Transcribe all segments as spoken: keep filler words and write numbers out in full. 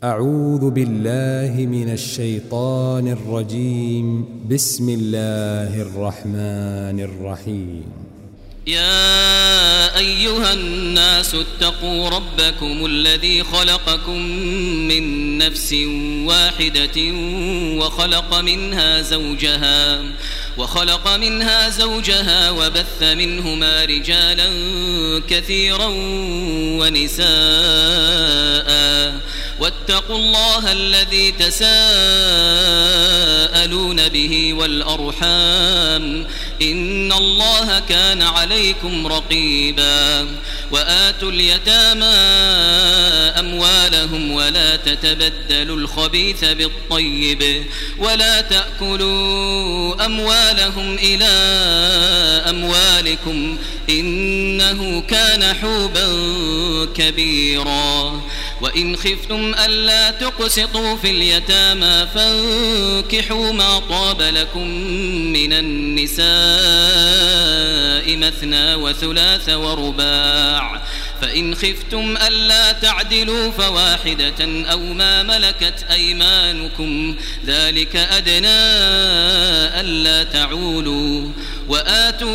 أعوذ بالله من الشيطان الرجيم. بسم الله الرحمن الرحيم. يا أيها الناس اتقوا ربكم الذي خلقكم من نفس واحدة وخلق منها زوجها وخلق منها زوجها وبث منهما رجالا كثيرا ونساء واتقوا الله الذي تساءلون به والأرحام إن الله كان عليكم رقيبا. وآتوا اليتامى أموالهم ولا تتبدلوا الخبيث بالطيب ولا تأكلوا أموالهم إلى أموالكم إنه كان حوبا كبيرا. وإن خفتم ألا تقسطوا في اليتامى فانكحوا ما طاب لكم من النساء مثنى وثلاث ورباع، فإن خفتم ألا تعدلوا فواحدة أو ما ملكت أيمانكم ذلك أدنى ألا تعولوا. وآتوا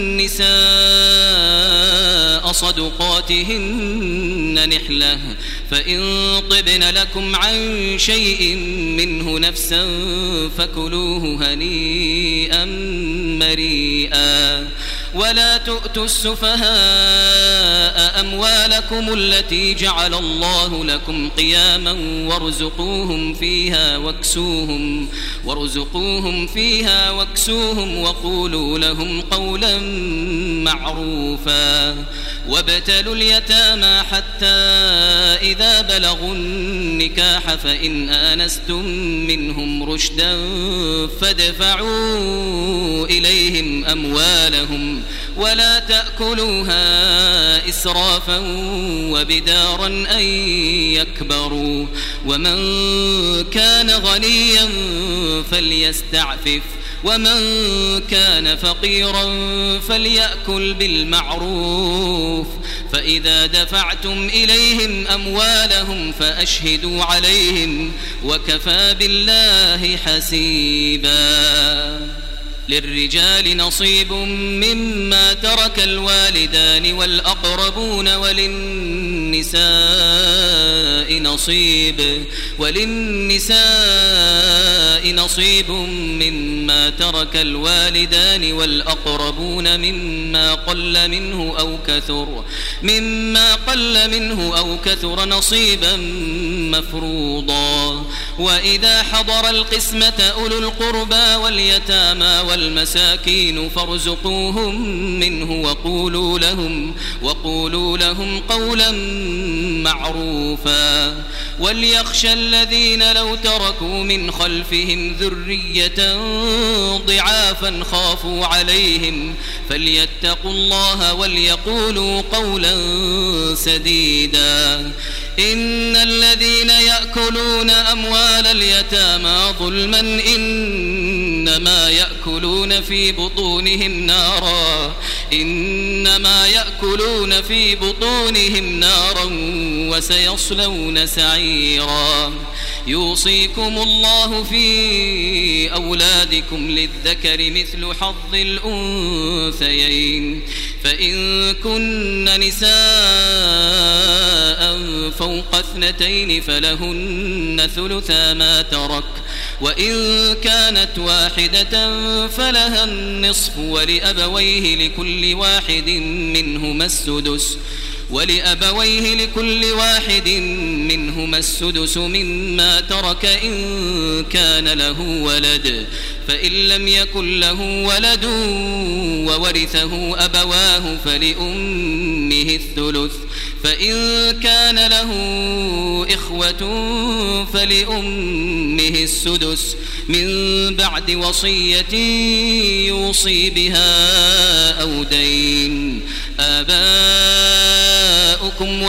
النساء صدقاتهن نحلة فإن طبن لكم عن شيء منه نفسا فكلوه هنيئا مريئا. ولا تؤتوا السفهاء أموالكم التي جعل الله لكم قياما وارزقوهم فيها واكسوهم وارزقوهم فيها واكسوهم وقولوا لهم قولا معروفا. وابتلوا اليتامى حتى إذا بلغوا النكاح فإن آنستم منهم رشدا فادفعوا إليهم أموالهم ولا تأكلوها إسرافا وبدارا أن يكبروا. ومن كان غنيا فليستعفف ومن كان فقيرا فليأكل بالمعروف. فإذا دفعتم إليهم أموالهم فأشهدوا عليهم وكفى بالله حسيبا. للرجال نصيب مما ترك الوالدان والأقربون وللنساء نصيب وللنساء نصيب مما ترك الوالدان والأقربون مما قل منه أو كثر مما قل منه أو كثر نصيبا مفروضا. وإذا حضر القسمة أولو القربى واليتامى والمساكين فارزقوهم منه وقولوا لهم وقولوا لهم قولا معروفا. وليخشى الذين لو تركوا من خلفهم ذرية ضعافا خافوا عليهم فليتقوا الله وليقولوا قولا سديدا. إن الذين يأكلون أموال اليتامى ظلما إنما يأكلون في بطونهم نارا إنما يأكلون في بطونهم نارا وسيصلون سعيرا. يوصيكم الله في أولادكم للذكر مثل حظ الأنثيين فإن كن نساء فوق اثنتين فلهن ثلثا ما ترك وإن كانت واحدة فلها النصف ولأبويه لكل واحد منهما السدس ولأبويه لكل واحد منهما السدس مما ترك إن كان له ولد فإن لم يكن له ولد وورثه أبواه فلأمه الثلث فإن كان له إخوة فلأمه السدس من بعد وصية يوصي بها أو دين. آباؤكم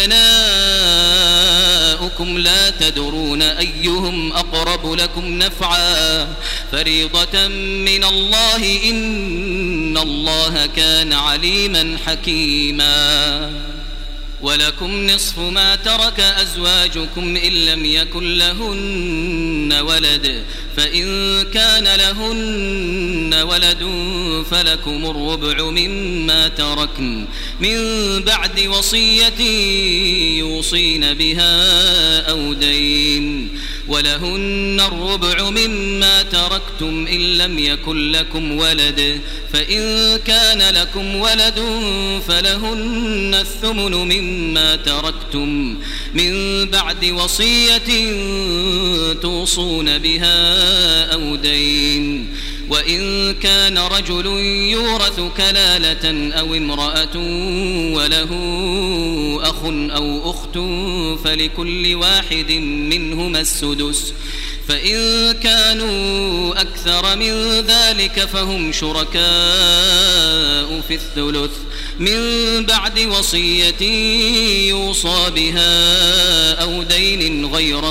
وأبناؤكم لا تدرون أيهم أقرب لكم نفعا فريضة من الله إن إن الله كان عليما حكيما. إن الله يأمركم أن تؤدوا الأمانات إلى أهلها وإذا حضر القسمة أولو القربى واليتامى والمساكين فارزقوهم منه وقولوا لهم قولا معروفا. ولا تؤتوا السفهاء أموالكم التي جعل الله لكم قياما وارزقوهم فيها واكسوهم وقولوا لهم قولا معروفا. فإذا دفعتم إليهم أموالهم فأشهدوا عليهم وكفى بالله حسيبا. ولكم نصف ما ترك أزواجكم إن لم يكن لهن ولد فإن كان لهن ولد فلكم الربع مما تركن من بعد وصية يوصين بها أو دين ولهن الربع مما تركتم إن لم يكن لكم ولد فإن كان لكم ولد فلهن الثمن مما تركتم من بعد وصية توصون بها أو دين وإن كان رجل يورث كلالة أو امرأة وله أخ أو أخت فلكل واحد منهما السدس فإن كانوا أكثر من ذلك فهم شركاء في الثلث من بعد وصية يوصى بها أو دين غير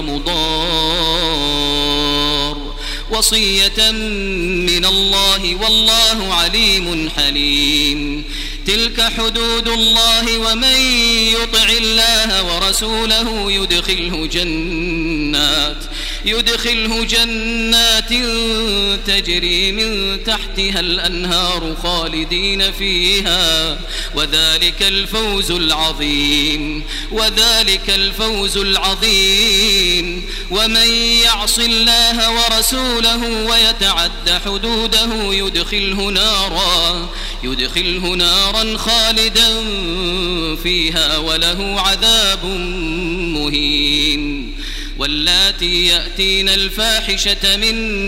مضار وصية من الله والله عليم حليم. تلك حدود الله ومن يطع الله ورسوله يدخله جنات يدخله جنات تجري من تحتها الأنهار خالدين فيها وذلك الفوز العظيم وذلك الفوز العظيم. ومن يعص الله ورسوله ويتعد حدوده يدخله نارا يدخله نارا خالدا فيها وله عذاب مهين. واللاتي يأتين الفاحشة من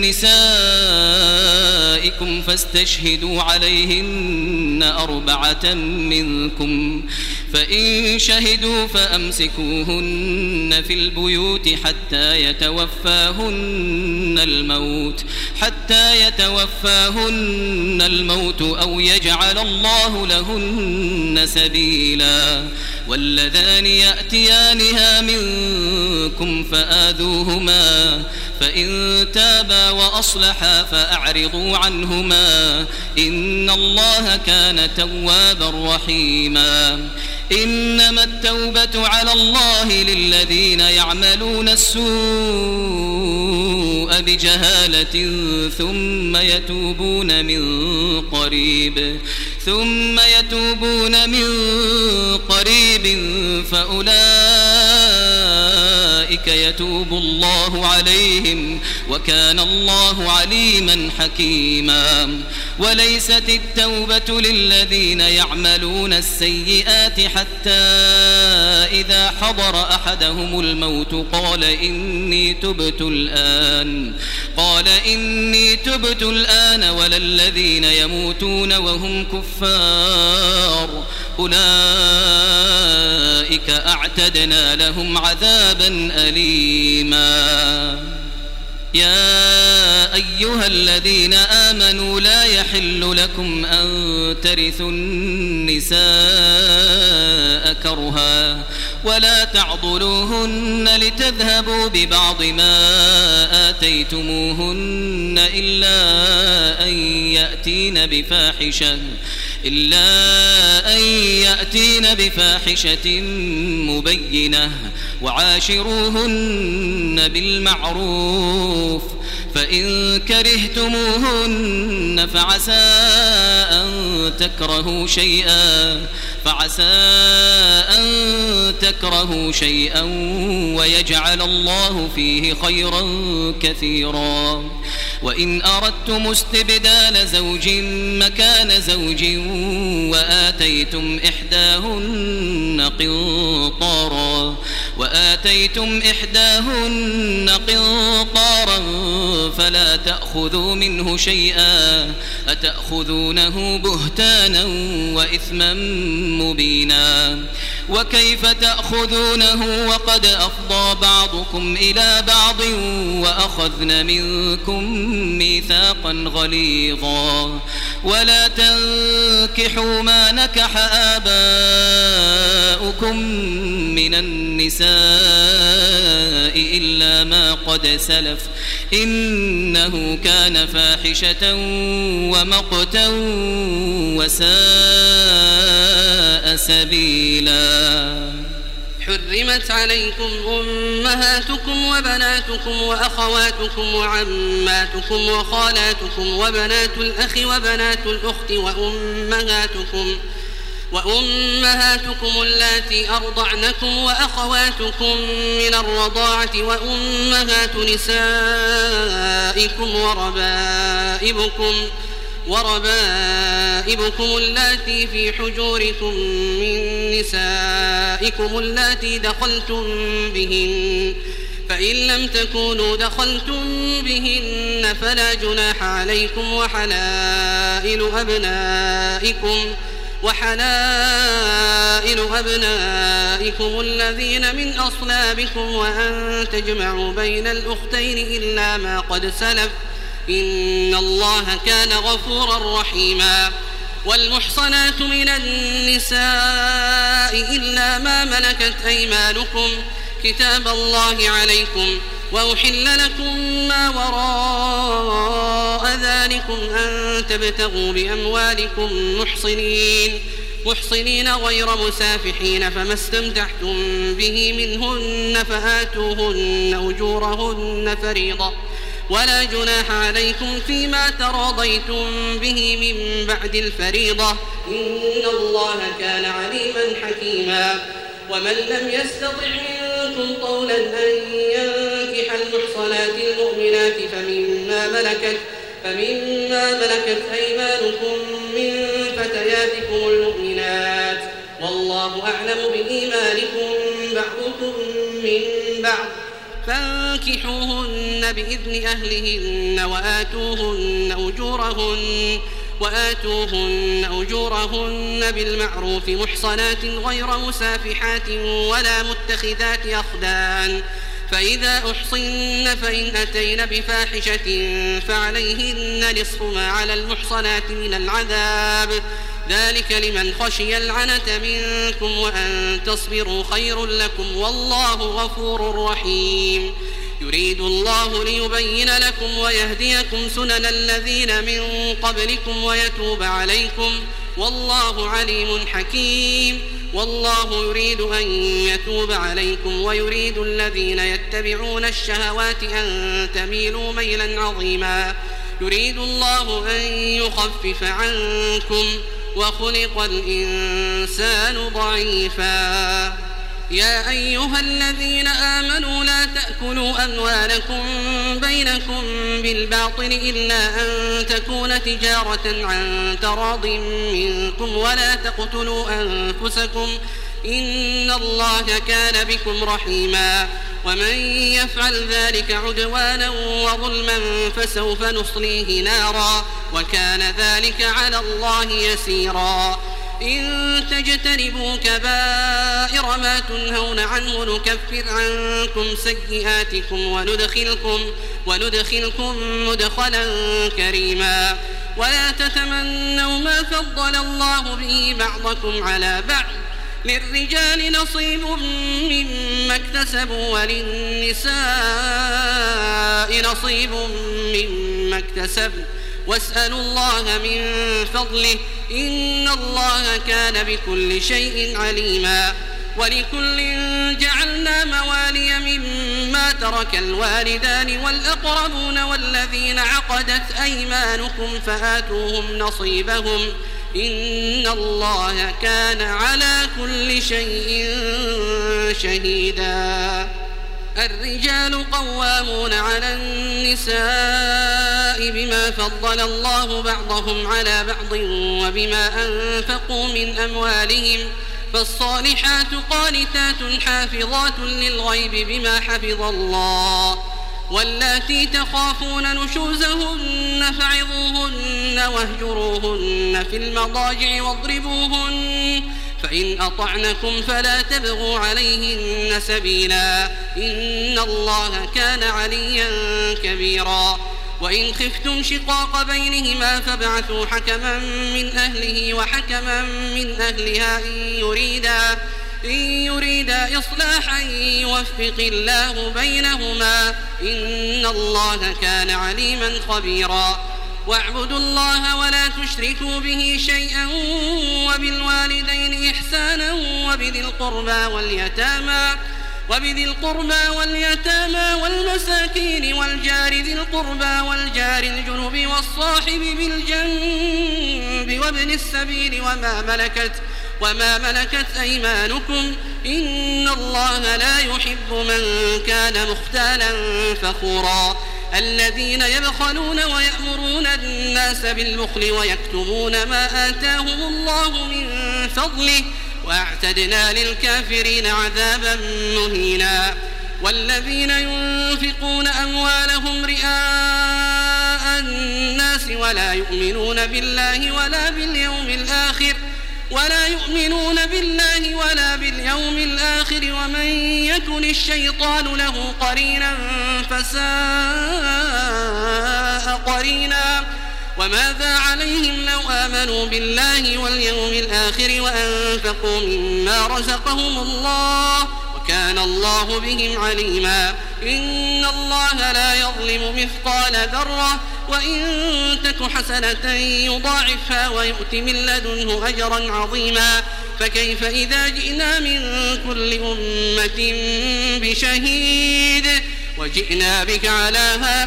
نسائكم فاستشهدوا عليهن أربعة منكم فإن شهدوا فأمسكوهن في البيوت حتى يتوفاهن الموت حتى يتوفاهن الموت أو يجعل الله لهن سبيلا. واللذان يأتيانها منكم فآذوهما فإن تابا وأصلحا فأعرضوا عنهما إن الله كان توابا رحيما. إنما التوبة على الله للذين يعملون السوء بجهالة ثم يتوبون من قريب ثم يتوبون من قريب فأولئك يتوب الله عليهم وكان الله عليما حكيما. وليست التوبة للذين يعملون السيئات حتى إذا حضر أحدهم الموت قال إني تبت الآن قال إني تبت الآن ولا الذين يموتون وهم كفار أولئك أعتدنا لهم عذابا أليما. يا أيها الذين آمنوا لا يحل لكم أن ترثوا النساء كرها ولا تعضلوهن لتذهبوا ببعض ما آتيتموهن إلا أن يأتين بفاحشة إلا أن يأتين بفاحشة مبينة وعاشروهن بالمعروف فإن كرهتموهن فعسى أن تكرهوا شيئا فعسى أن تكرهوا شيئا ويجعل الله فيه خيرا كثيرا. وإن أردتم استبدال زوج مكان زوج وآتيتم إحداهن قنطارا وآتيتم إحداهن قنطارا فلا تأخذوا منه شيئا أتأخذونه بهتانا وإثما مبينا. وكيف تأخذونه وقد أفضى بعضكم إلى بعض وأخذن منكم ميثاقا غليظا. ولا تنكحوا ما نكح آباؤكم من النساء إلا ما قد سلف إنه كان فاحشة ومقتا وساء سبيلا. حرمت عليكم أمهاتكم وبناتكم وأخواتكم وعماتكم وخالاتكم وبنات الأخ وبنات الأخت وأمهاتكم وأمهاتكم اللاتي أرضعنكم وأخواتكم من الرضاعة وأمهات نسائكم وربائبكم وربائبكم اللاتي في حجوركم من نسائكم اللاتي دخلتم بهن، فإن لم تكونوا دخلتم بهن فلا جناح عليكم وحلائل أبنائكم وحلائل أبنائكم الذين من أصلابكم وأن تجمعوا بين الأختين إلا ما قد سلف إن الله كان غفورا رحيما. والمحصنات من النساء إلا ما ملكت أيمانكم كتاب الله عليكم، وأحل لكم ما وراء ذلكم أن تبتغوا بأموالكم محصنين محصنين غير مسافحين، فما استمتعتم به منهن فآتوهن أجورهن فريضة، ولا جناح عليكم فيما تراضيتم به من بعد الفريضة إن الله كان عليما حكيما. ومن لم يستطع منكم طولا أن ينكح المحصنات المؤمنات فمما ملكت فمما ملكت أيمانكم من فتياتكم المؤمنات، والله أعلم بإيمانكم بعضكم من بعض، فانكحوهن بإذن أهلهن وآتوهن أجورهن وآتوهن أجورهن بالمعروف محصنات غير مسافحات ولا متخذات أخدان، فإذا أحصن فإن أتين بفاحشة فعليهن نصف ما على المحصنات من العذاب، ذلك لمن خشي العنة منكم وأن تصبروا خير لكم والله غفور رحيم. يريد الله ليبين لكم ويهديكم سنن الذين من قبلكم ويتوب عليكم والله عليم حكيم. والله يريد أن يتوب عليكم ويريد الذين يتبعون الشهوات أن تميلوا ميلا عظيما. يريد الله أن يخفف عنكم وخلق الإنسان ضعيفا. يا أيها الذين آمنوا لا تأكلوا أموالكم بينكم بالباطل إلا أن تكون تجارة عن تراض منكم ولا تقتلوا أنفسكم إن الله كان بكم رحيما. ومن يفعل ذلك عدوانا وظلما فسوف نصليه نارا وكان ذلك على الله يسيرا. إن تجتنبوا كبائر ما تنهون عنه نكفر عنكم سيئاتكم وندخلكم, وندخلكم مدخلا كريما. ولا تتمنوا ما فضل الله به بعضكم على بعض للرجال نصيب مما اكتسبوا وللنساء نصيب مما اكتسبن واسألوا الله من فضله إن الله كان بكل شيء عليما. ولكل جعلنا موالي مما ترك الوالدان والأقربون والذين عقدت أيمانكم فآتوهم نصيبهم إن الله كان على كل شيء شهيدا. الرجال قوامون على النساء بما فضل الله بعضهم على بعض وبما أنفقوا من أموالهم فالصالحات قانتات حافظات للغيب بما حفظ الله. واللاتي تخافون نشوزهن فعظوهن واهجروهن في المضاجع واضربوهن فإن أطعنكم فلا تبغوا عليهن سبيلا إن الله كان عليا كبيرا. وإن خفتم شقاق بينهما فابعثوا حكما من أهله وحكما من أهلها إن يريدا, إن يريدا إصلاحا يوفق الله بينهما إن الله كان عليما خبيرا. واعبدوا الله ولا تشركوا به شيئا وبالوالدين إحسانا وبذي القربى واليتامى وبذي القربى واليتامى والمساكين والجار ذي القربى والجار الجنب والصاحب بالجنب وابن السبيل وما ملكت وما ملكت أيمانكم إن الله لا يحب من كان مختالا فخورا الذين يبخلون ويأمرون الناس بالبخل ويكتمون ما آتاهم الله من فضله وأعتدنا للكافرين عذابا مهينا والذين ينفقون أموالهم رئاء الناس ولا يؤمنون بالله ولا باليوم الآخر ولا يؤمنون بالله ولا باليوم الآخر ومن يكن الشيطان له قرينا فساء قرينا وماذا عليهم لو آمنوا بالله واليوم الآخر وأنفقوا مما رزقهم الله وكان الله بهم عليما إن الله لا يظلم مثقال ذرة وإن تك حسنة يضاعفها ويؤت من لدنه أجرا عظيما فكيف إذا جئنا من كل أمة بشهيد وجئنا بك على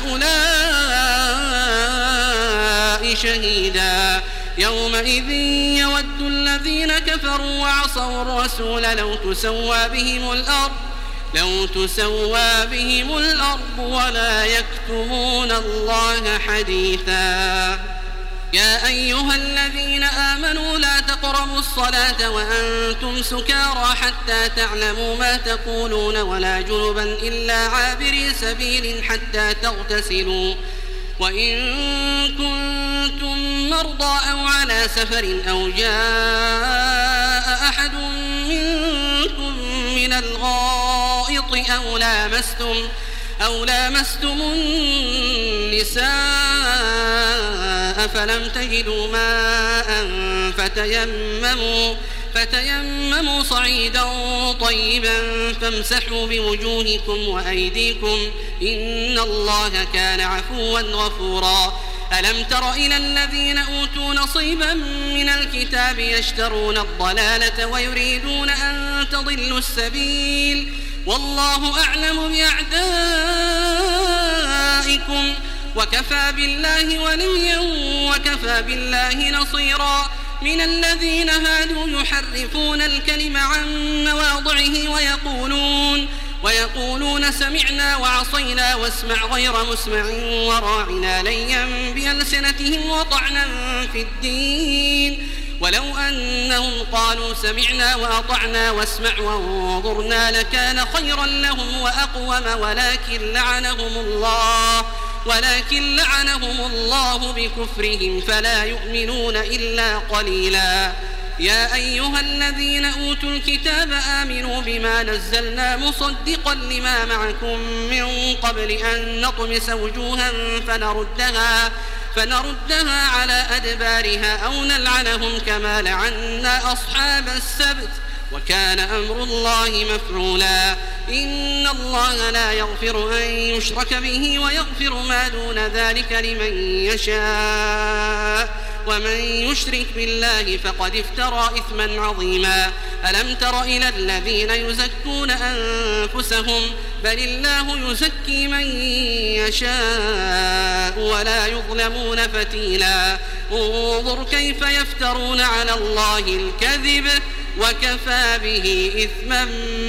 هؤلاء شهيدا يومئذ يود الذين كفروا وعصوا الرسول لو تسوى بهم الأرض لو تسوى بهم الأرض ولا يكتمون الله حديثا يا أيها الذين آمنوا لا تقربوا الصلاة وأنتم سكارى حتى تعلموا ما تقولون ولا جنبا إلا عابري سبيل حتى تغتسلوا وإن كنتم مرضى أو على سفر أو جاء أحد منكم من الغائط أو لامستم أو لامستم النساء فلم تجدوا ماء فتيمموا فتيمموا صعيدا طيبا فامسحوا بوجوهكم وأيديكم إن الله كان عفوا غفورا ألم تر إلى الذين أوتوا نصيبا من الكتاب يشترون الضلالة ويريدون أن تضلوا السبيل والله أعلم بأعدائكم وكفى بالله وليا وكفى بالله نصيرا من الذين هادوا يحرفون الكلم عن مواضعه ويقولون ويقولون سمعنا وعصينا واسمع غير مسمع وراعنا ليا بألسنتهم وطعنا في الدين ولو أنهم قالوا سمعنا وأطعنا واسمع وانظرنا لكان خيرا لهم وأقوم ولكن لعنهم الله ولكن لعنهم الله بكفرهم فلا يؤمنون إلا قليلا يا أيها الذين أوتوا الكتاب آمنوا بما نزلنا مصدقا لما معكم من قبل أن نطمس وجوها فنردها فنردها على أدبارها أو نلعنهم كما لعنا أصحاب السبت وكان أمر الله مفعولا إن الله لا يغفر أن يشرك به ويغفر ما دون ذلك لمن يشاء ومن يشرك بالله فقد افترى إثما عظيما ألم تر إلى الذين يزكون أنفسهم بل الله يزكي من يشاء ولا يظلمون فتيلا انظر كيف يفترون على الله الكذب وكفى به إثما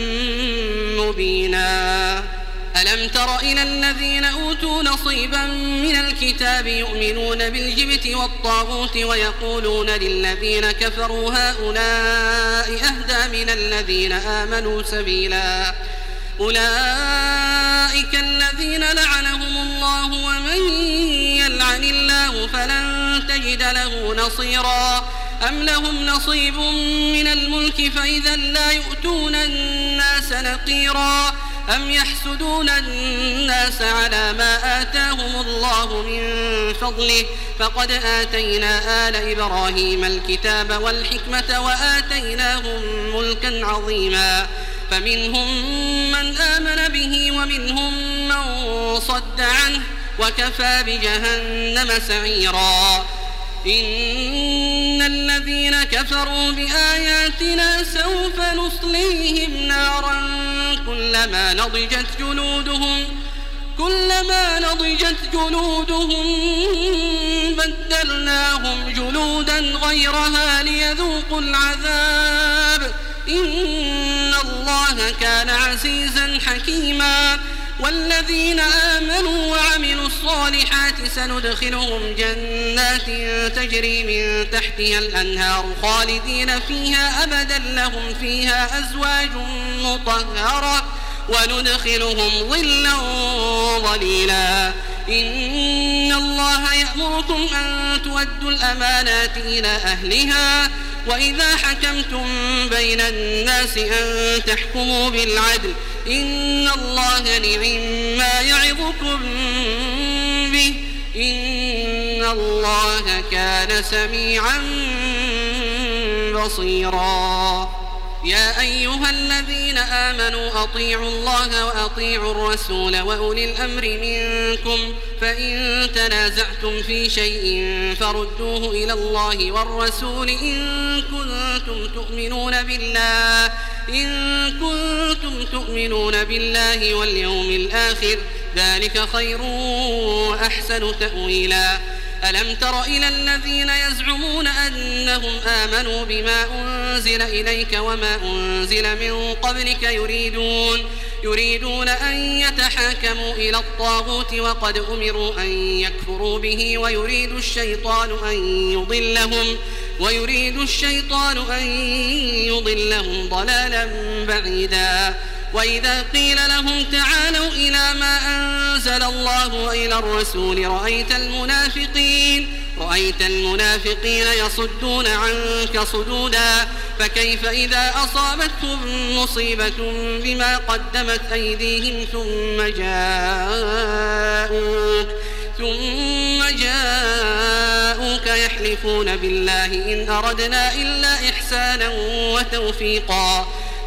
مبينا ألم تر إلى الذين أوتوا نصيبا من الكتاب يؤمنون بالجبت والطاغوت ويقولون للذين كفروا هؤلاء أهدى من الذين آمنوا سبيلا أولئك الذين لعنهم الله ومن يلعن الله فلن تجد له نصيرا أم لهم نصيب من الملك فإذا لا يؤتون الناس نقيرا أم يحسدون الناس على ما آتاهم الله من فضله فقد آتينا آل إبراهيم الكتاب والحكمة وآتيناهم ملكا عظيما فمنهم من آمن به ومنهم من صد عنه وكفى بجهنم سعيرا إن الذين كفروا بآياتنا سوف نصليهم نارا كلما نضجت جلودهم كلما نضجت جلودهم بدلناهم جلودا غيرها ليذوقوا العذاب إن الله كان عزيزا حكيما والذين آمنوا وعملوا الصالحات سندخلهم جنات تجري من تحتها الأنهار خالدين فيها أبدا لهم فيها أزواج مطهرة وندخلهم ظلا ظليلا إن الله يأمركم أن تؤدوا الأمانات إلى أهلها وإذا حكمتم بين الناس أن تحكموا بالعدل إن الله نعم ما يعظكم به إن الله كان سميعا بصيرا يا أيها الذين آمنوا أطيعوا الله وأطيعوا الرسول وأولي الأمر منكم فإن تنازعتم في شيء فردوه إلى الله والرسول إن كنتم تؤمنون بالله إن كنتم تؤمنون بالله واليوم الآخر ذلك خير وأحسن تأويلا ألم تر إلى الذين يزعمون أنهم آمنوا بما أنزل إليك وما أنزل من قبلك يريدون يريدون أن يتحاكموا إلى الطاغوت وقد أمروا أن يكفروا به ويريد الشيطان أن يضلهم ويريد الشيطان أن يضلهم ضلالا بعيدا وإذا قيل لهم تعالوا إلى ما أنزل الله وإلى الرسول رأيت المنافقين رأيت المنافقين يصدون عنك صدودا فكيف إذا أصابتهم مصيبة بما قدمت أيديهم ثم جاءوك ثم جاءوك يحلفون بالله إن أردنا إلا إحسانا وتوفيقا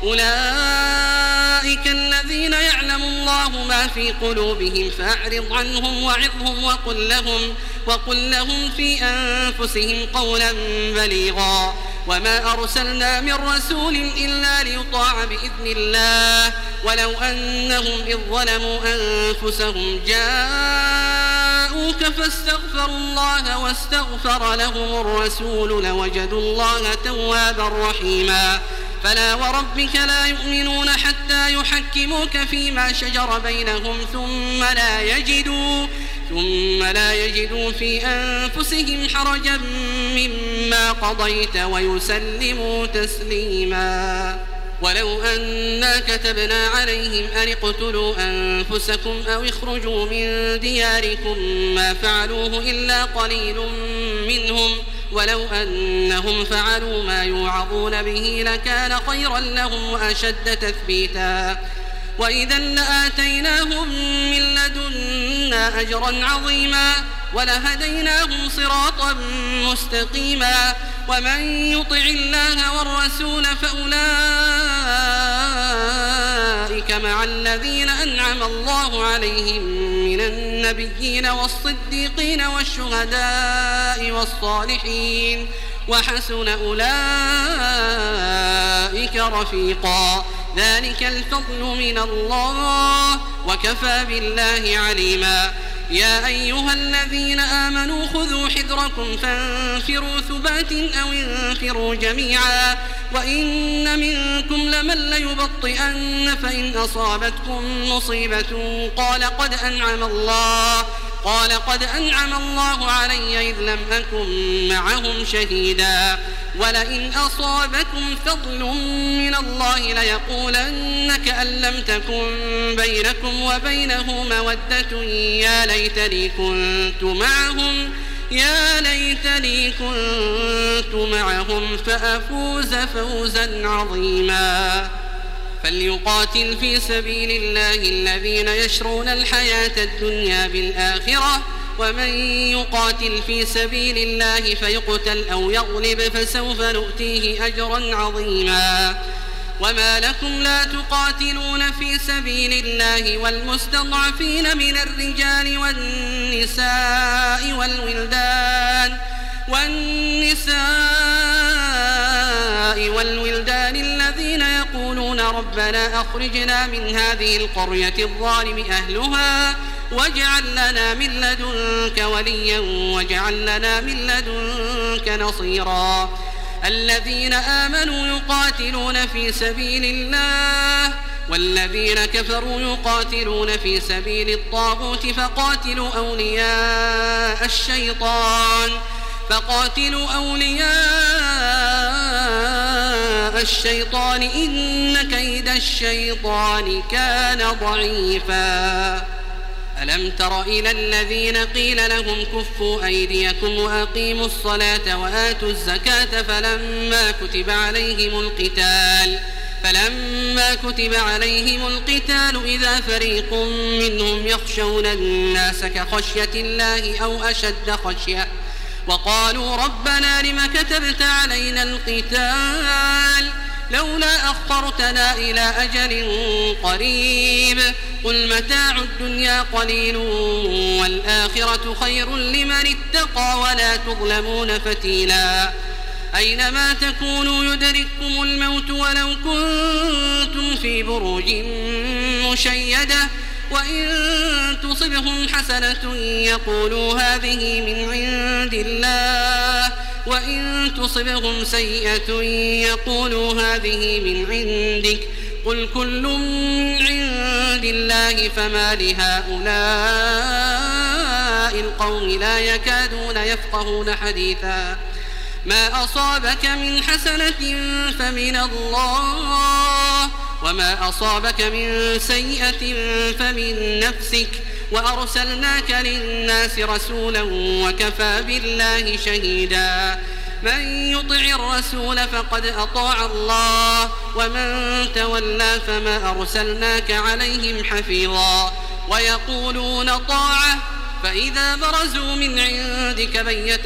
أولئك الذين يعلم الله ما في قلوبهم فأعرض عنهم وعظهم وقل لهم, وقل لهم في أنفسهم قولا بليغا وما أرسلنا من رسول إلا ليطاع بإذن الله ولو أنهم إذ ظلموا أنفسهم جاءوك فاستغفروا الله واستغفر لهم الرسول لوجدوا الله توابا رحيما فلا وربك لا يؤمنون حتى يحكموك فيما شجر بينهم ثم لا يجدوا ثم لا يجدوا في أنفسهم حرجا مما قضيت ويسلموا تسليما ولو أنا كتبنا عليهم أن اقتلوا أنفسكم أو اخرجوا من دياركم ما فعلوه إلا قليل منهم ولو أنهم فعلوا ما يوعظون به لكان خيرا لهم وأشد تثبيتا وإذا لآتيناهم من لدنا أجرا عظيما ولهديناهم صراطا مستقيما ومن يطع الله والرسول فأولئك مع الذين أنعم الله عليهم من النبيين والصديقين والشهداء والصالحين وحسن أولئك رفيقا ذلك الفضل من الله وكفى بالله عليما يا أيها الذين آمنوا خذوا حذركم فانفروا ثبات أو انفروا جميعا وإن منكم لمن ليبطئن فإن أصابتكم مصيبة قال قد أنعم الله قال قد أنعم الله علي إذ لم أكن معهم شهيدا ولئن أصابكم فضل من الله ليقولن كأن لم تكن بينكم وبينه مودة يا ليتني كنت معهم يا ليتني كنت معهم فأفوز فوزا عظيما فليقاتل في سبيل الله الذين يشرون الحياة الدنيا بالآخرة ومن يقاتل في سبيل الله فيقتل أو يغلب فسوف نؤتيه أجرا عظيما وما لكم لا تقاتلون في سبيل الله والمستضعفين من الرجال والنساء والولدان والنساء والولدان الذين يقولون ربنا أخرجنا من هذه القرية الظالم أهلها واجعل لنا من لدنك وليا واجعل لنا من لدنك نصيرا الذين آمنوا يقاتلون في سبيل الله والذين كفروا يقاتلون في سبيل الطاغوت فقاتلوا أولياء الشيطان فقاتلوا أولياء الشيطان إن كيد الشيطان كان ضعيفا ألم تر إلى الذين قيل لهم كفوا أيديكم وأقيموا الصلاة وآتوا الزكاة فلما كتب عليهم القتال فلما كتب عليهم القتال إذا فريق منهم يخشون الناس كخشية الله أو أشد خشية وقالوا ربنا لم كتبت علينا القتال لولا أخرتنا إلى أجل قريب قل متاع الدنيا قليل والآخرة خير لمن اتقى ولا تظلمون فتيلا أينما تكونوا يدرككم الموت ولو كنتم في بروج مشيدة وإن تصبهم حسنة يقولوا هذه من عند الله وإن تصبهم سيئة يقولوا هذه من عندك قل كل من عند الله فما لهؤلاء القوم لا يكادون يفقهون حديثا ما أصابك من حسنة فمن الله وما أصابك من سيئة فمن نفسك وأرسلناك للناس رسولا وكفى بالله شهيدا من يطع الرسول فقد أطاع الله ومن تولى فما أرسلناك عليهم حفيظا ويقولون طاعة فإذا برزوا من عندك بيت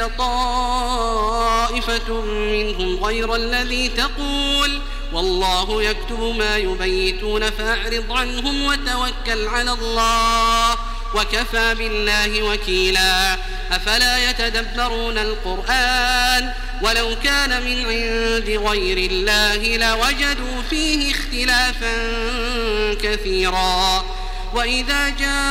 طائفة منهم غير الذي تقول والله يكتب ما يبيتون فأعرض عنهم وتوكل على الله وكفى بالله وكيلا أفلا يتدبرون القرآن ولو كان من عند غير الله لوجدوا فيه اختلافا كثيرا وإذا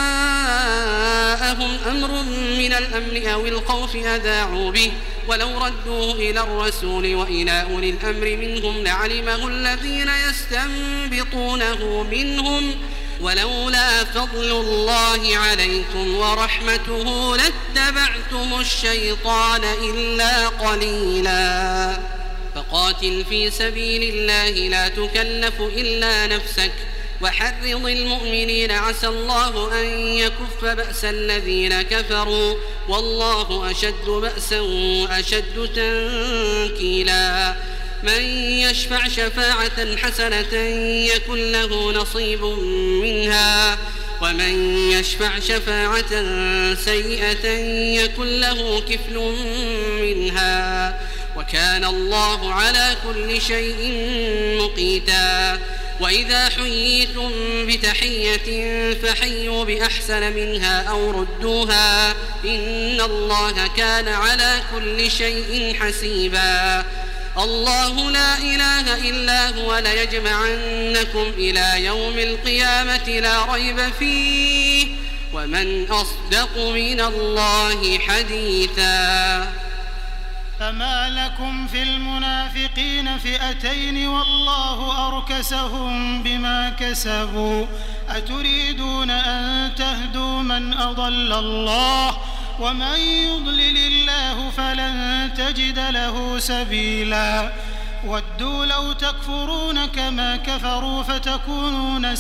جاءهم أمر من الأمن أو الخوف أذاعوا به ولو ردوه إلى الرسول وإلى أولي الأمر منهم لعلمه الذين يستنبطونه منهم ولولا فضل الله عليكم ورحمته لاتبعتم الشيطان إلا قليلا فقاتل في سبيل الله لا تكلف إلا نفسك وحرض المؤمنين عسى الله أن يكف بأس الذين كفروا والله أشد بأسا وأشد تنكيلا من يشفع شفاعة حسنة يكن له نصيب منها ومن يشفع شفاعة سيئة يكن له كفل منها وكان الله على كل شيء مقيتا وإذا حييتم بتحية فحيوا بأحسن منها أو ردوها إن الله كان على كل شيء حسيبا الله لا إله إلا هو ليجمعنكم إلى يوم القيامة لا ريب فيه ومن أصدق من الله حديثا فما لكم في المنافقين فئتين والله أركسهم بما كسبوا أتريدون أن تهدوا من أضل الله ومن يضلل الله فلن تجد له سبيلا ودوا لو تكفرون كما كفروا فتكونون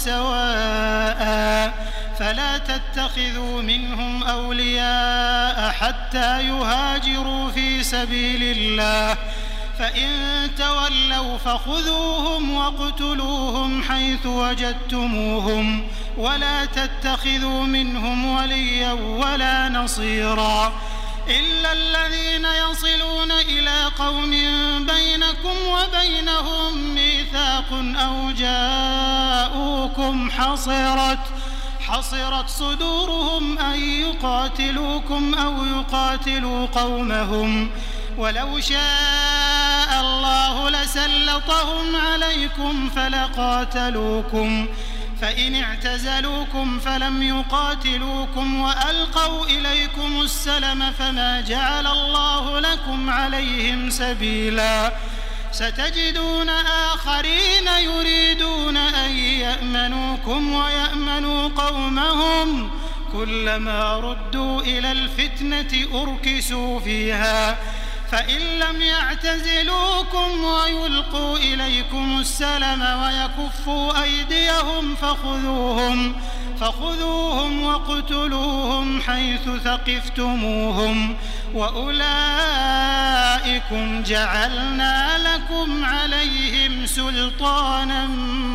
سواء فلا تتخذوا منهم أولياء حتى يهاجروا في سبيل الله فإن تولوا فخذوهم واقتلوهم حيث وجدتموهم ولا تتخذوا منهم وليا ولا نصيرا إلا الذين يصلون إلى قوم بينكم وبينهم ميثاق أو جاءوكم حصرت حصرت صدورهم أن يقاتلوكم أو يقاتلوا قومهم ولو شاء الله لسلطهم عليكم فلقاتلوكم فإن اعتزلوكم فلم يقاتلوكم وألقوا إليكم السلم فما جعل الله لكم عليهم سبيلا ستجدون آخرين يريدون أن يأمنوكم ويأمنوا قومهم كلما ردوا إلى الفتنة أركسوا فيها فإن لم يعتزلوكم ويلقوا إليكم السلم ويكفوا أيديهم فخذوهم فخذوهم واقتلوهم حيث ثقفتموهم وأولئكم جعلنا لكم عليهم سلطانا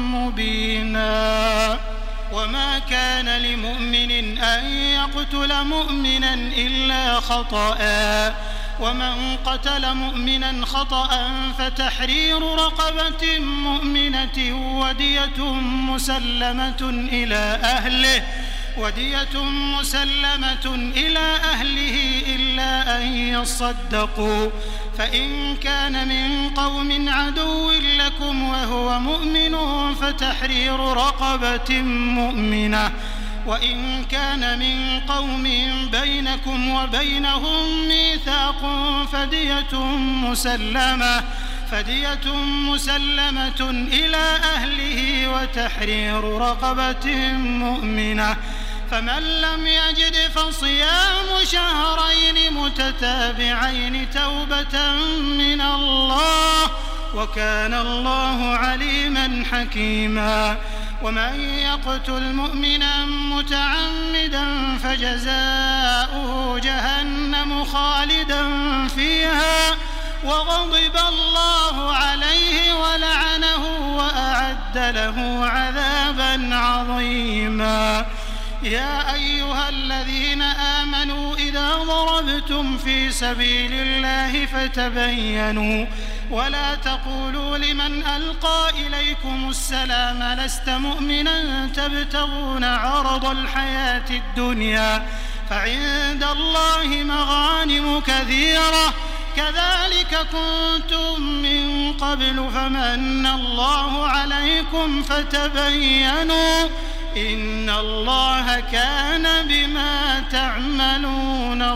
مبينا وما كان لمؤمن أن يقتل مؤمنا إلا خطأ ومن قتل مؤمنا خطأ فتحرير رقبة مؤمنة ودية مسلمة إلى أهله ودية مسلمة إلى أهله إلا أن يصدقوا فإن كان من قوم عدو لكم وهو مؤمن فتحرير رقبة مؤمنة وإن كان من قوم بينكم وبينهم ميثاق فدية مسلمة فدية مسلمة إلى أهله وتحرير رقبة مؤمنة فمن لم يجد فصيام شهرين متتابعين توبة من الله وكان الله عليما حكيما ومن يقتل مؤمنا متعمدا فجزاؤه جهنم خالدا فيها وغضب الله عليه ولعنه وأعد له عذابا عظيما يا أيها الذين آمنوا إذا ضربتم في سبيل الله فتبينوا ولا تقولوا لمن ألقى إليكم السلام لست مؤمنا تبتغون عرض الحياة الدنيا فعند الله مغانم كثيرة كذلك كنتم من قبل فمن الله عليكم فتبينوا إن الله كان بما تعملون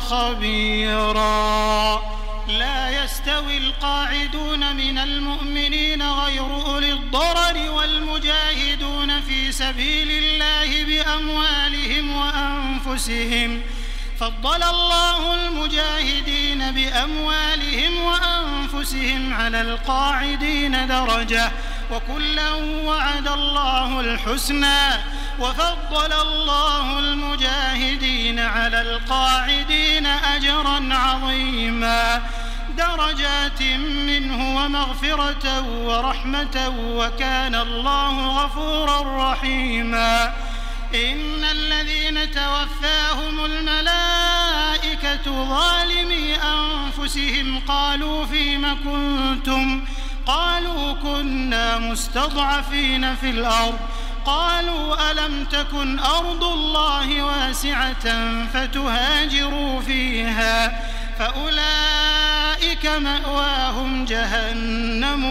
خبيرا لا يستوي القاعدون من المؤمنين غير أولي الضرر والمجاهدون في سبيل الله بأموالهم وأنفسهم فضل الله المجاهدين بأموالهم وأنفسهم على القاعدين درجة وكلا وعد الله الحسنى وفضل الله المجاهدين على القاعدين أجرا عظيما درجات منه ومغفرة ورحمة وكان الله غفورا رحيما إن الذين توفاهم الملائكة ظالمي أنفسهم قالوا فيم كنتم قالوا كنا مستضعفين في الأرض قالوا ألم تكن أرض الله واسعة فتهاجروا فيها فأولئك مأواهم جهنم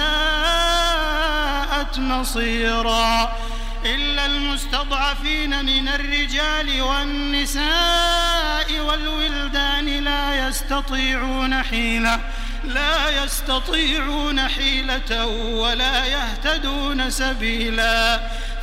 وساءت مصيرا إلا المستضعفين من الرجال والنساء والولدان لا يستطيعون حيلة لا يستطيعون حيلة ولا يهتدون سبيلا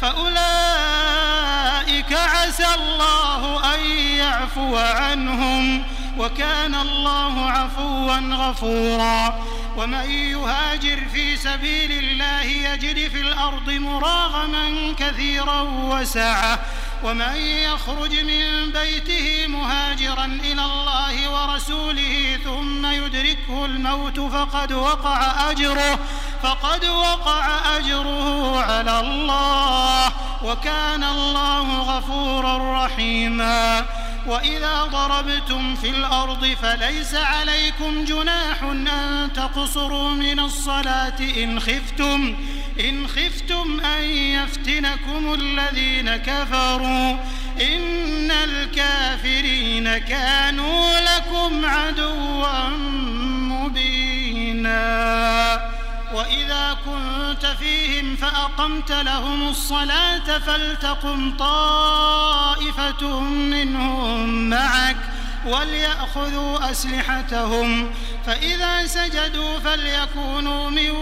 فأولئك عسى الله أن يعفو عنهم وكان الله عفوا غفورا ومن يهاجر في سبيل الله يجد في الأرض مراغما كثيرا وسعة ومن يخرج من بيته مهاجرا إلى الله ورسوله ثم يدركه الموت فقد وقع أجره فقد وقع أجره على الله وكان الله غفورا رحيما وإذا ضربتم في الأرض فليس عليكم جناح أن تقصروا من الصلاة إن خفتم إن خفتم أن يفتنكم الذين كفروا إن الكافرين كانوا لكم عدوا مبينا. وإذا كنت فيهم فأقمت لهم الصلاة فلتقم طائفة منهم معك وليأخذوا أسلحتهم فإذا سجدوا فليكونوا من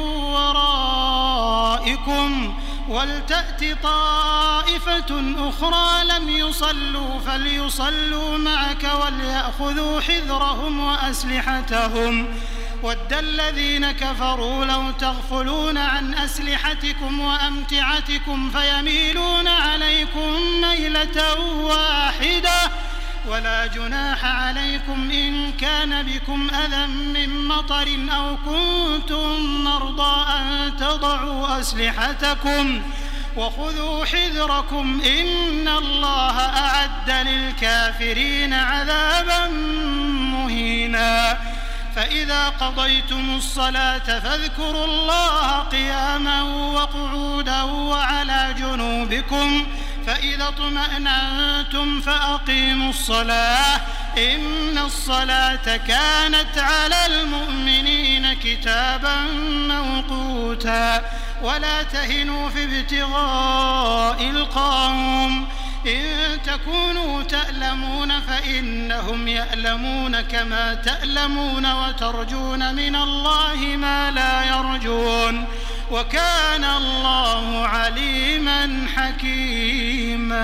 ورائكم ولتأت طائفة أخرى لم يصلوا فليصلوا معك وليأخذوا حذرهم وأسلحتهم ود الذين كفروا لو تغفلون عن أسلحتكم وأمتعتكم فيميلون عليكم ميلة واحدة ولا جناح عليكم إن كان بكم أذى من مطر أو كنتم مرضى أن تضعوا أسلحتكم وخذوا حذركم إن الله أعد للكافرين عذابا مهينا. فإذا قضيتم الصلاة فاذكروا الله قياما وقعودا وعلى جنوبكم فإذا اطمأننتم فأقيموا الصلاة إن الصلاة كانت على المؤمنين كتابا موقوتا. ولا تهنوا في ابتغاء القوم إن تكونوا تألمون فإنهم يألمون كما تألمون وترجون من الله ما لا يرجون وكان الله عليما حكيما.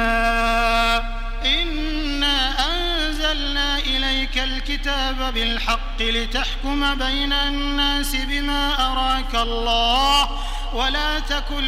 إنا أنزلنا إليك الكتاب بالحق لتحكم بين الناس بما أراك الله ولا تكن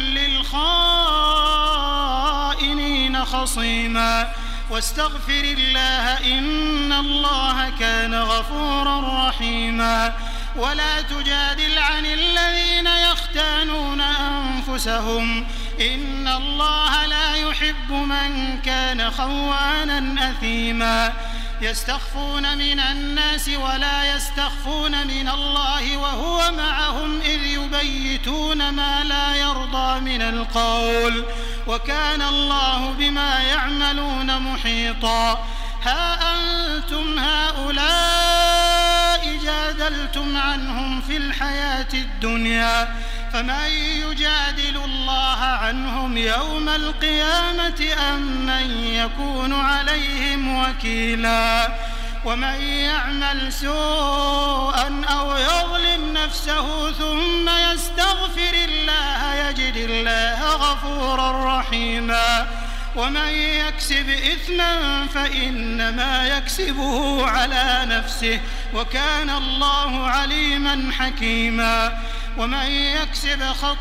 للخائنين خصيما واستغفر الله إن الله كان غفورا رحيما. ولا تجادل عن الذين يختانون أنفسهم إن الله لا يحب من كان خوانا أثيما. يستخفون من الناس ولا يستخفون من الله وهو معهم إذ يبيتون ما لا يرضى من القول وكان الله بما يعملون محيطا. ها أنتم هؤلاء جادلتم عنهم في الحياة الدنيا فمن يجادل الله عنهم يوم القيامة أم من يكون عليهم وكيلا. ومن يعمل سوءا أو يظلم نفسه ثم يستغفر الله يجد الله غفورا رحيما. ومن يكسب إثما فإنما يكسبه على نفسه وكان الله عليما حكيما. ومن يكسب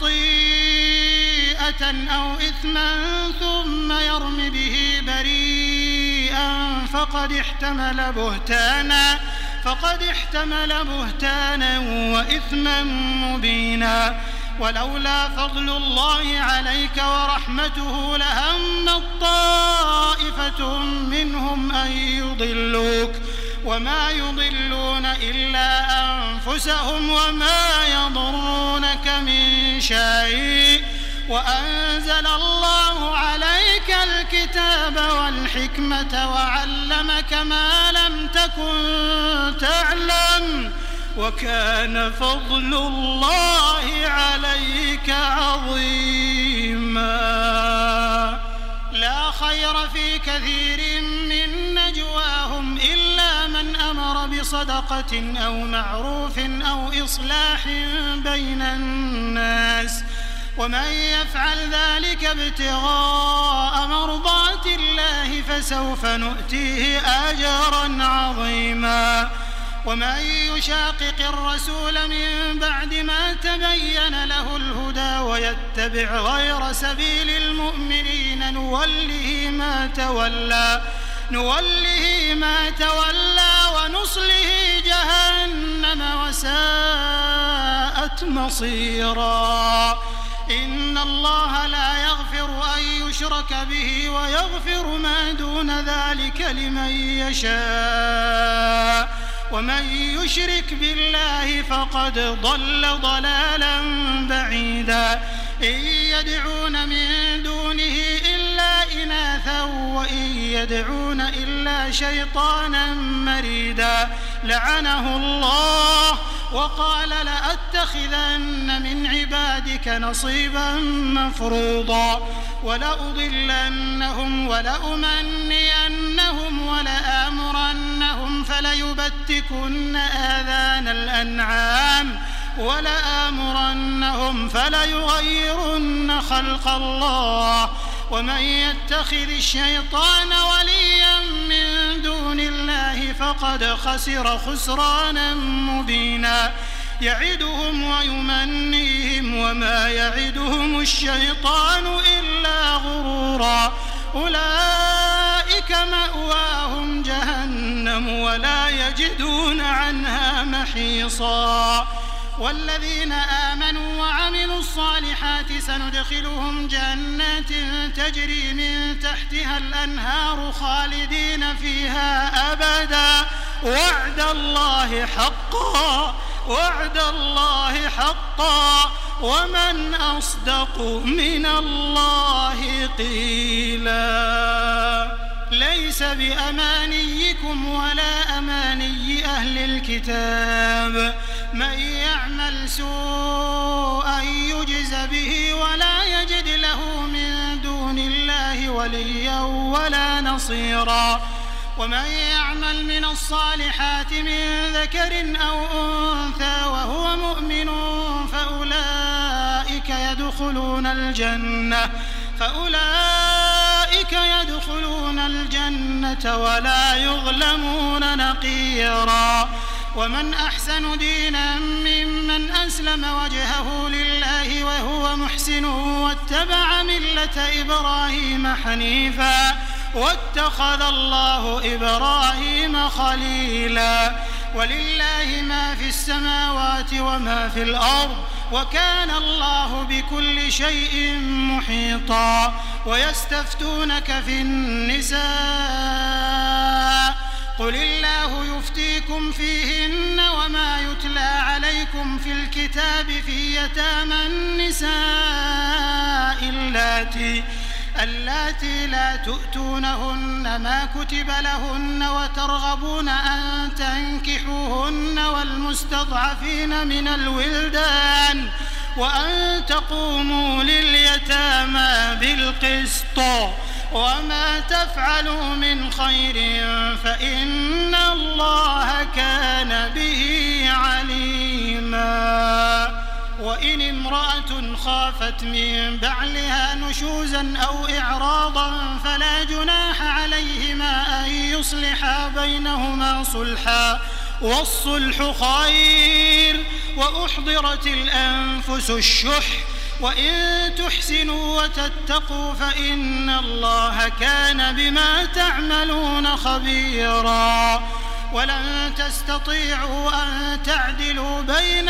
خطيئة أو إثما ثم يرم به بريئا فقد احتمل بهتانا فقد احتمل بهتانا وإثما مبينا. ولولا فضل الله عليك ورحمته لهمت طائفة منهم أن يضلوك وما يضلون إلا أنفسهم وما يضرونك من شيء وأنزل الله عليك الكتاب والحكمة وعلمك ما لم تكن تعلم وكان فضل الله عليك عظيما. لا خير في كثير من نجواهم إلا من أمر بصدقة أو معروف أو إصلاح بين الناس ومن يفعل ذلك ابتغاء مرضات الله فسوف نؤتيه أجرا عظيما. ومن يشاقق الرسول من بعد ما تبين له الهدى ويتبع غير سبيل المؤمنين نوله ما تولى نوله ما تولى ونصله جهنم وساءت مصيرا. إن الله لا يغفر أن يشرك به ويغفر ما دون ذلك لمن يشاء ومن يشرك بالله فقد ضل ضلالا بعيدا إن يدعون من دونه إلا إناثا وإن يدعون إلا شيطانا مريدا لعنه الله وقال لأتخذن من عبادك نصيبا مفروضا ولأضلنهم ولأمنينهم ولآمرنهم فليبتكن آذان الأنعام ولآمرنهم فليغيرن خلق الله ومن يتخذ الشيطان وليا من دون الله فقد خسر خسرانا مبينا يعدهم ويمنيهم وما يعدهم الشيطان إلا غرورا أولئك مأواهم جهنم ولا يجدون عنها محيصا والذين آمنوا وعملوا الصالحات سندخلهم جنات تجري من تحتها الأنهار خالدين فيها أبدا وعد الله حقا وعد الله حقا ومن أصدق من الله قيلا ليس بأمانيكم ولا أماني أهل الكتاب من يعمل سوءا يجز به ولا يجد له من دون الله وليا ولا نصيرا ومن يعمل من الصالحات من ذكر أو أنثى وهو مؤمن فأولئك يدخلون الجنة فأولئك يدخلون الجنة ولا يظلمون نقيرا ومن أحسن دينا ممن أسلم وجهه لله وهو محسن واتبع ملة إبراهيم حنيفا واتخذ الله إبراهيم خليلا ولله ما في السماوات وما في الأرض وكان الله بكل شيء محيطا ويستفتونك في النساء قل الله يفتيكم فيهن وما يتلى عليكم في الكتاب في يتامى النساء اللاتي اللاتي لا تؤتونهن ما كتب لهن وترغبون أن تنكحوهن والمستضعفين من الولدان وأن تقوموا لليتامى بالقسط وما تفعلوا من خير فإن الله كان به عليما وإن امرأة خافت من بعلها نشوزا أو إعراضا فلا جناح عليهما أن يصلحا بينهما صلحا والصلح خير وأحضرت الأنفس الشح وإن تحسنوا وتتقوا فإن الله كان بما تعملون خبيرا ولن تستطيعوا أن تعدلوا بين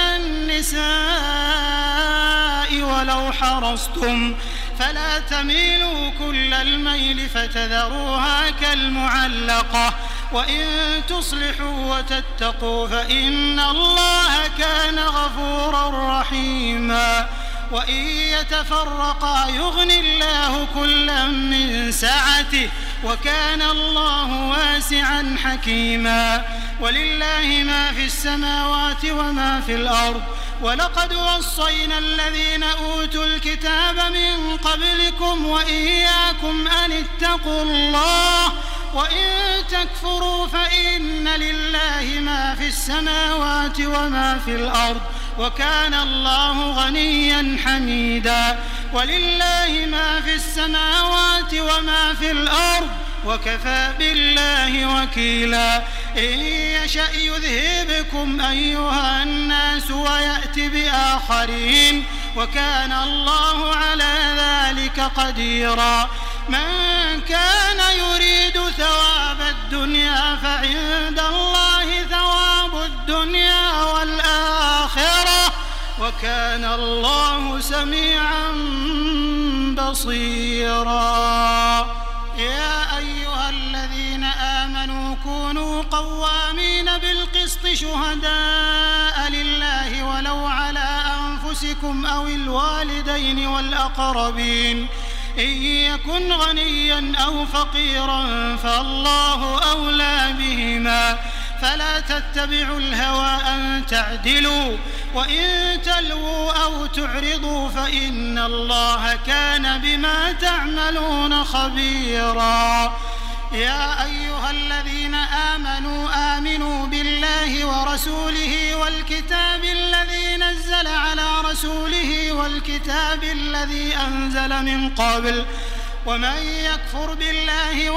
النساء ولو حرصتم فلا تميلوا كل الميل فتذروها كالمعلقة وإن تصلحوا وتتقوا فإن الله كان غفورا رحيما وإن يتفرقا يغن الله كلا من سعته وكان الله واسعا حكيما ولله ما في السماوات وما في الأرض ولقد وصينا الذين أوتوا الكتاب من قبلكم وإياكم أن اتقوا الله وإن تكفروا فإن لله ما في السماوات وما في الأرض وكان الله غنيا حميدا ولله ما في السماوات وما في الأرض وكفى بالله وكيلا إن يشأ يذهبكم أيها الناس ويأت بآخرين وكان الله على ذلك قديرا من كان يريد ثواب الدنيا فعند الله ثواب الدنيا والآخرة وكان الله سميعا بصيرا. يا أيها الذين آمنوا كونوا قوامين بالقسط شهداء لله ولو على أنفسكم أو الوالدين والأقربين إن يكن غنيا أو فقيرا فالله أولى بهما فلا تتبعوا الهوى أن تعدلوا وإن تلووا أو تعرضوا فإن الله كان بما تعملون خبيرا. يا أيها الذين آمنوا آمنوا بالله ورسوله والكتاب الذي نزل على رسوله والكتاب الذي أنزل من قبل ومن يكفر بالله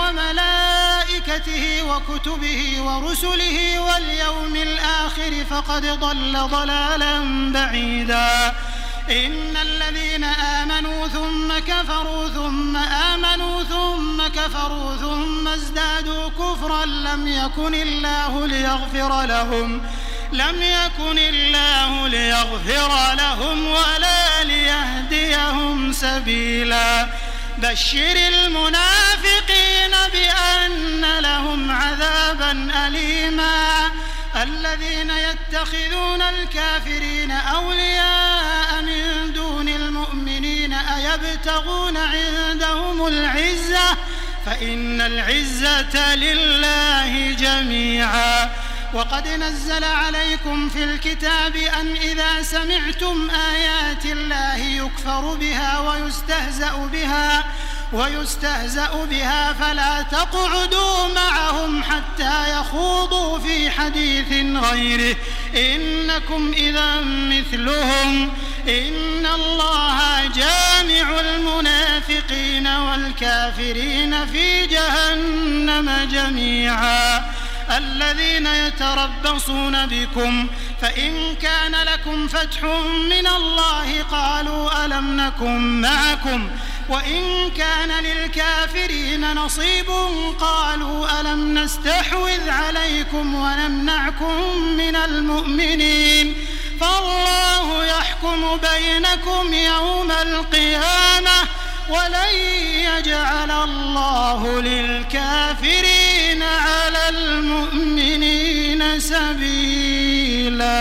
وملائكته وكتبه ورسله واليوم الآخر فقد ضل ضلالا بعيدا. إن الذين آمنوا ثم كفروا ثم آمنوا ثم كفروا ثم ازدادوا كفرا لم يكن الله ليغفر لهم لم يكن الله ليغفر لهم ولا ليهديهم سبيلا. بشر المنافقين بأن لهم عذابا أليما. الذين يتخذون الكافرين أولياء من دون المؤمنين أيبتغون عندهم العزة فإن العزة لله جميعا. وقد نزل عليكم في الكتاب أن إذا سمعتم آيات الله يكفر بها ويستهزأ بها ويستهزأ بها فلا تقعدوا معهم حتى يخوضوا في حديث غيره إنكم إذا مثلهم إن الله جامع المنافقين والكافرين في جهنم جميعا. الذين يتربصون بكم فإن كان لكم فتح من الله قالوا ألم نكن معكم وإن كان للكافرين نصيب قالوا ألم نستحوذ عليكم ونمنعكم من المؤمنين فالله يحكم بينكم يوم القيامة ولن يجعل الله للكافرين على المؤمنين سبيلا.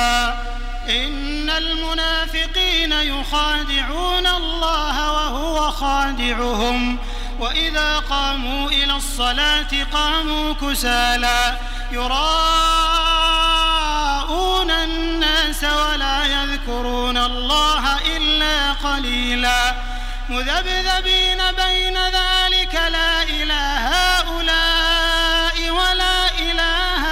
إن المنافقين يخادعون الله وهو خادعهم وإذا قاموا إلى الصلاة قاموا كسالى يراءون الناس ولا يذكرون الله إلا قليلا مذبذبين بين ذلك لا إله هؤلاء ولا إله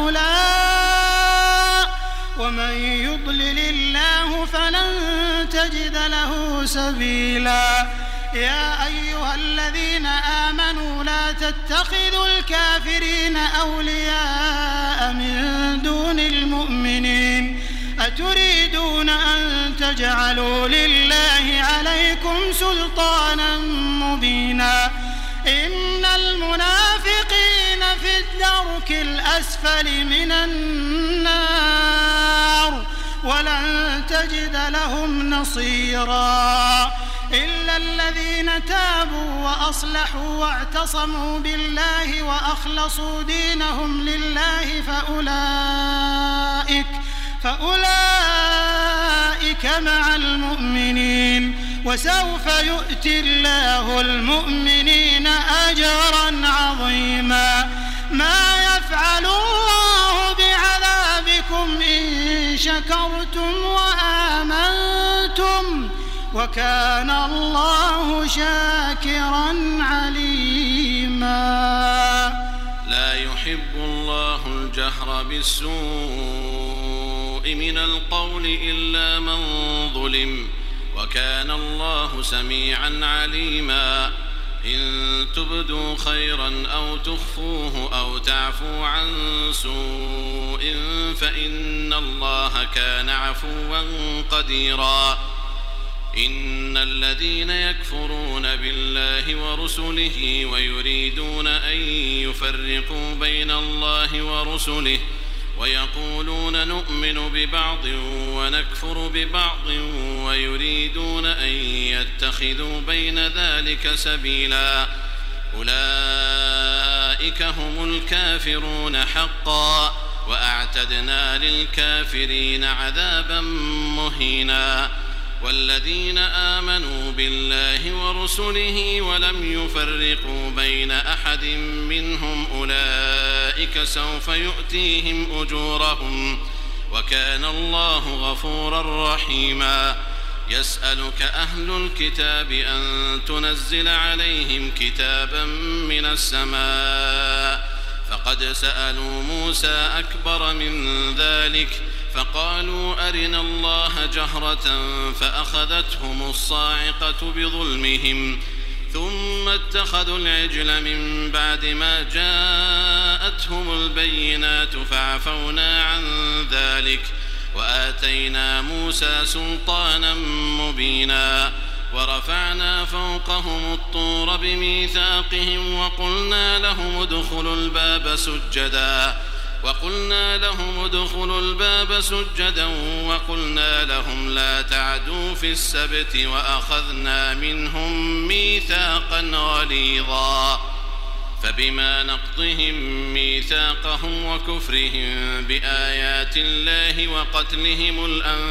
هؤلاء ومن يضلل الله فلن تجد له سبيلا. يا أيها الذين آمنوا لا تتخذوا الكافرين أولياء من دون المؤمنين أتريدون أن تجعلوا لله عليكم سلطانا مبينا. إن المنافقين في الدرك الأسفل من النار ولن تجد لهم نصيرا إلا الذين تابوا وأصلحوا واعتصموا بالله وأخلصوا دينهم لله فأولئك فأولئك مع المؤمنين وسوف يؤتي الله المؤمنين أجرا عظيما. ما يفعل الله بعذابكم إن شكرتم وآمنتم وكان الله شاكرا عليما. لا يحب الله الجهر بالسوء من القول إلا من ظلم وكان الله سميعا عليما. إن تبدوا خيرا أو تخفوه أو تعفوا عن سوء فإن الله كان عفوا قديرا. إن الذين يكفرون بالله ورسله ويريدون أن يفرقوا بين الله ورسله ويقولون نؤمن ببعض ونكفر ببعض ويريدون أن يتخذوا بين ذلك سبيلا أولئك هم الكافرون حقا وأعتدنا للكافرين عذابا مهينا والذين آمنوا بالله ورسله ولم يفرقوا بين أحد منهم أولئك سوف يؤتيهم أجورهم وكان الله غفورا رحيما يسألك أهل الكتاب أن تنزل عليهم كتابا من السماء فقد سألوا موسى أكبر من ذلك فقالوا أرنا الله جهرة فأخذتهم الصاعقة بظلمهم ثم اتخذوا العجل من بعد ما جاءتهم البينات فعفونا عن ذلك وآتينا موسى سلطانا مبينا ورفعنا فوقهم الطور بميثاقهم وقلنا لهم ادخلوا الباب سجدا وقلنا لهم ادخلوا الباب سجدا وقلنا لهم لا تعدوا في السبت وأخذنا منهم ميثاقا غليظا فبما نقضهم ميثاقهم وكفرهم بآيات الله وقتلهم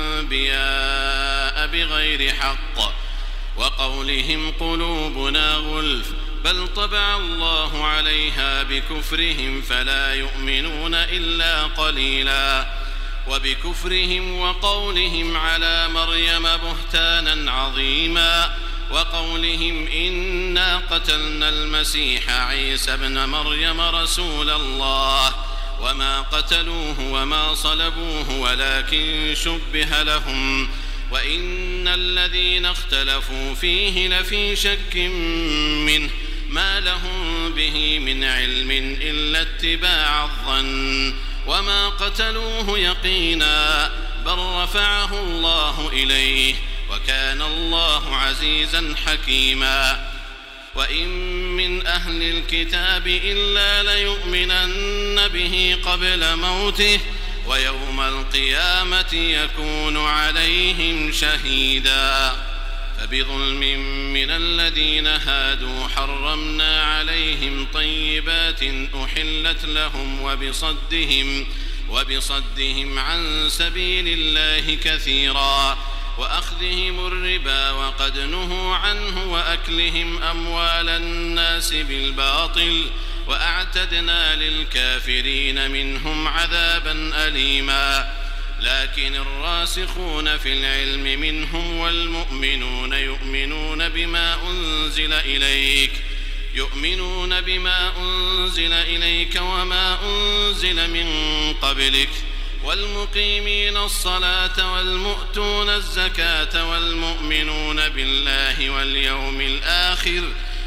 الأنبياء بغير حق وقولهم قلوبنا غلف بل طبع الله عليها بكفرهم فلا يؤمنون إلا قليلا وبكفرهم وقولهم على مريم بهتانا عظيما وقولهم إنا قتلنا المسيح عيسى ابن مريم رسول الله وما قتلوه وما صلبوه ولكن شبه لهم وإن الذين اختلفوا فيه لفي شك منه ما لهم به من علم إلا اتباع الظن وما قتلوه يقينا بل رفعه الله إليه وكان الله عزيزا حكيما وإن من أهل الكتاب إلا ليؤمنن به قبل موته ويوم القيامة يكون عليهم شهيدا فبظلم من الذين هادوا حرمنا عليهم طيبات أحلت لهم وبصدهم وبصدهم عن سبيل الله كثيرا وأخذهم الربا وقد نهوا عنه وأكلهم أموال الناس بالباطل وأعتدنا للكافرين منهم عذابا أليما لكن الراسخون في العلم منهم والمؤمنون يؤمنون بما أنزل إليك يؤمنون بما أنزل إليك وما أنزل من قبلك والمقيمين الصلاة والمؤتون الزكاة والمؤمنون بالله واليوم الآخر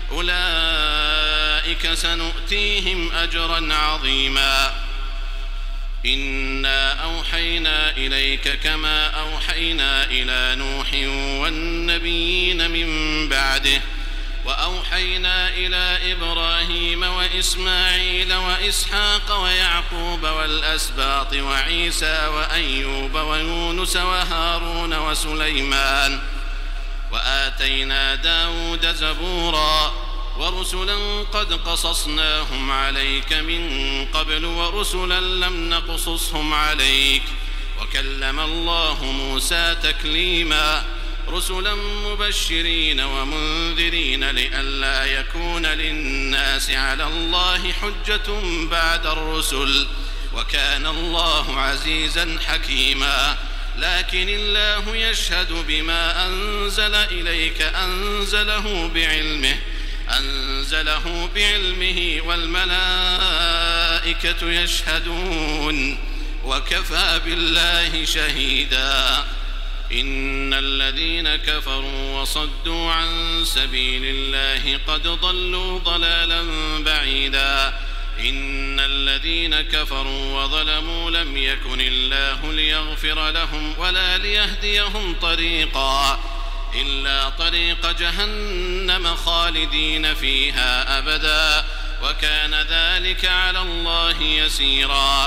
أولئك سنؤتيهم أجرا عظيما إنا أوحينا إليك كما أوحينا إلى نوح والنبيين من بعده وأوحينا إلى إبراهيم وإسماعيل وإسحاق ويعقوب والأسباط وعيسى وأيوب ويونس وهارون وسليمان وآتينا داود زبورا ورسلا قد قصصناهم عليك من قبل ورسلا لم نقصصهم عليك وكلم الله موسى تكليما رسلا مبشرين ومنذرين لئلا يكون للناس على الله حجة بعد الرسل وكان الله عزيزا حكيما لكن الله يشهد بما أنزل إليك أنزله بعلمه أنزله بعلمه والملائكة يشهدون وكفى بالله شهيدا إن الذين كفروا وصدوا عن سبيل الله قد ضلوا ضلالا بعيدا إن الذين كفروا وظلموا لم يكن الله ليغفر لهم ولا ليهديهم طريقا إلا طريق جهنم خالدين فيها أبدا وكان ذلك على الله يسيرا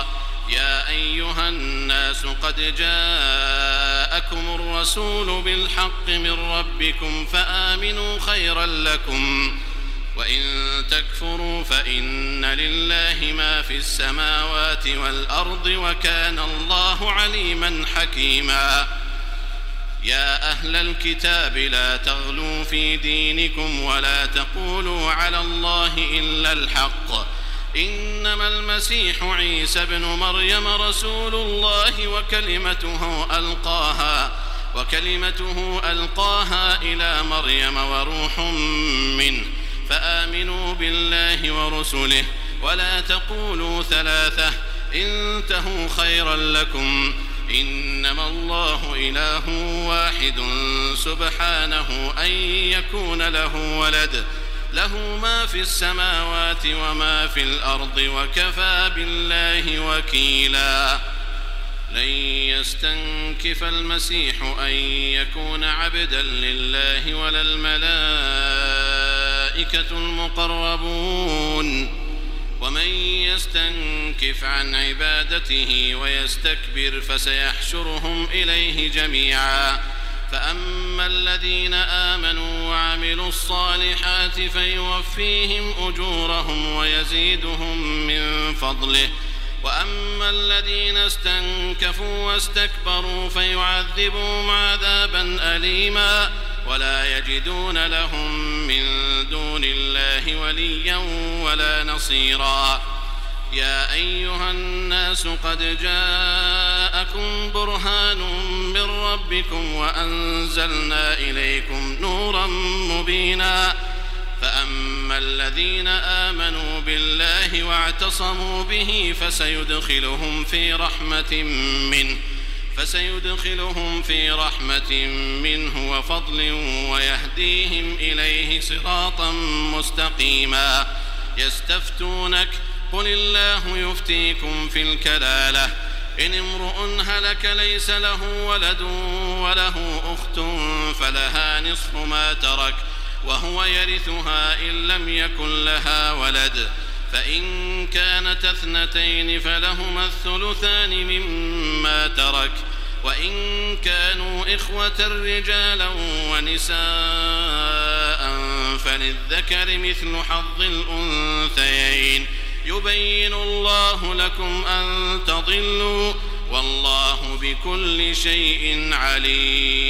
يا أيها الناس قد جاءكم الرسول بالحق من ربكم فآمنوا خيرا لكم وإن تكفروا فإن لله ما في السماوات والأرض وكان الله عليما حكيما يا أهل الكتاب لا تغلوا في دينكم ولا تقولوا على الله إلا الحق إنما المسيح عيسى ابن مريم رسول الله وكلمته ألقاها وكلمته ألقاها إلى مريم وروح منه فآمنوا بالله ورسله ولا تقولوا ثلاثة انتهوا خيرا لكم إنما الله إله واحد سبحانه أن يكون له ولد له ما في السماوات وما في الأرض وكفى بالله وكيلا لن يستنكف المسيح أن يكون عبدا لله ولا الملائكة المقربون ومن يستنكف عن عبادته ويستكبر فسيحشرهم إليه جميعا فأما الذين آمنوا وعملوا الصالحات فيوفيهم أجورهم ويزيدهم من فضله وأما الذين استنكفوا واستكبروا فيعذبهم عذابا أليما ولا يجدون لهم من دون الله وليا ولا نصيرا يا أيها الناس قد جاءكم برهان من ربكم وأنزلنا إليكم نورا مبينا فأما الذين آمنوا بالله واعتصموا به فسيدخلهم في رحمة منه فسيدخلهم في رحمة منه وفضل ويهديهم إليه صراطا مستقيما يستفتونك قل الله يفتيكم في الكلالة إن امرؤ هلك ليس له ولد وله أخت فلها نصف ما ترك وهو يرثها إن لم يكن لها ولد فإن كانت اثنتين فلهما الثلثان مما ترك وإن كانوا إخوة رجالا ونساء فللذكر مثل حظ الأنثيين يبين الله لكم أن تضلوا والله بكل شيء عليم